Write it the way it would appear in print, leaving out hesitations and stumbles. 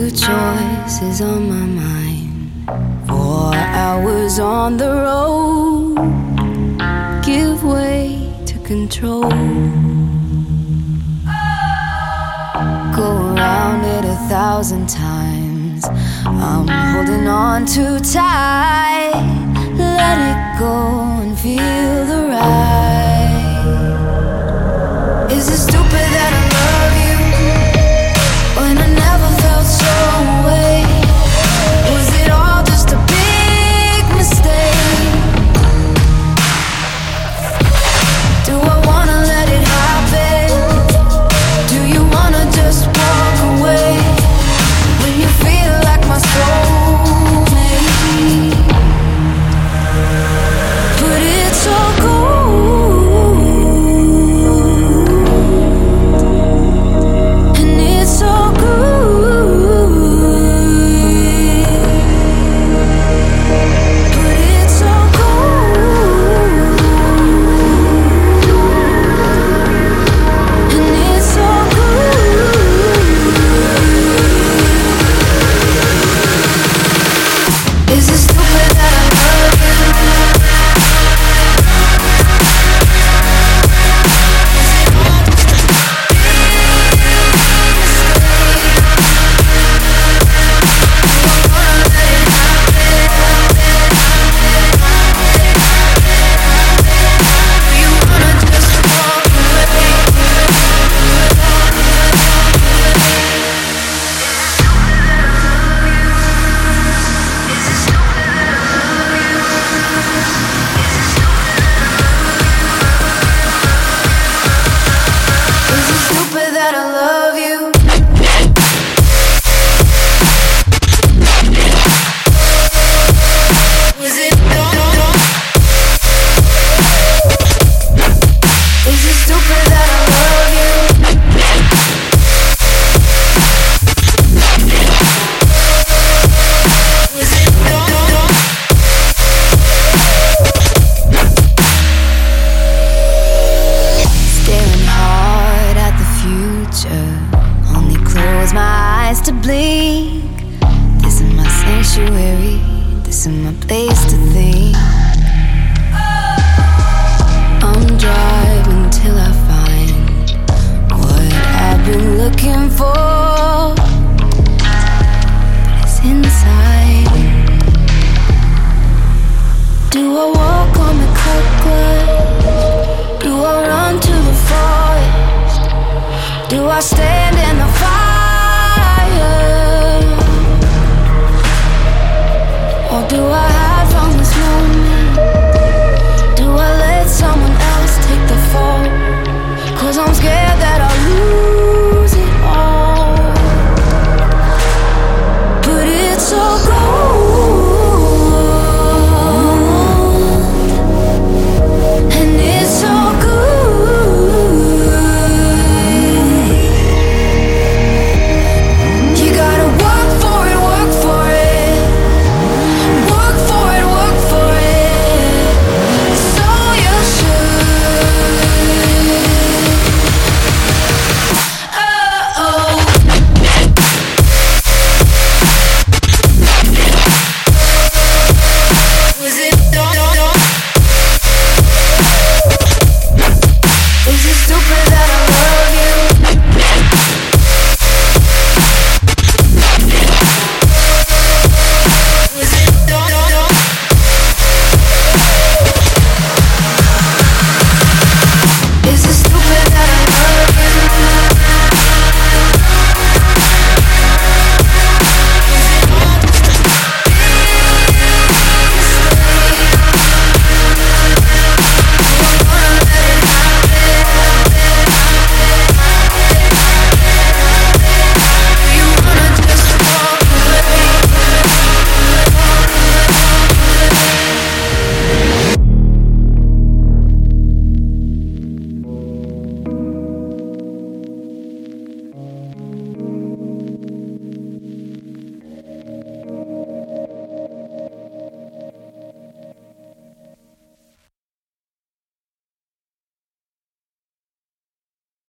choices on my mind. 4 hours on the road, give way to control. Go around it 1,000 times. I'm holding on too tight. Let it go and feel the ride. Is it stupid that I love you when I never felt so away? Was it all just a big mistake? Do I wanna let it happen? Do you wanna just walk away when you feel like my soulmate? But it's all gold, and it's all good. But it's all gold, and it's all good. Is it stupid that I love you? Is it stupid that I love you? Is it stupid that I love you? Is it staring hard at the future, only close my eyes to blink. This is my sanctuary, this is my place to think. I'm driving till I find what I've been looking for, but it's inside. Do I walk on the cut glass? Do I run to the forest? Do I stay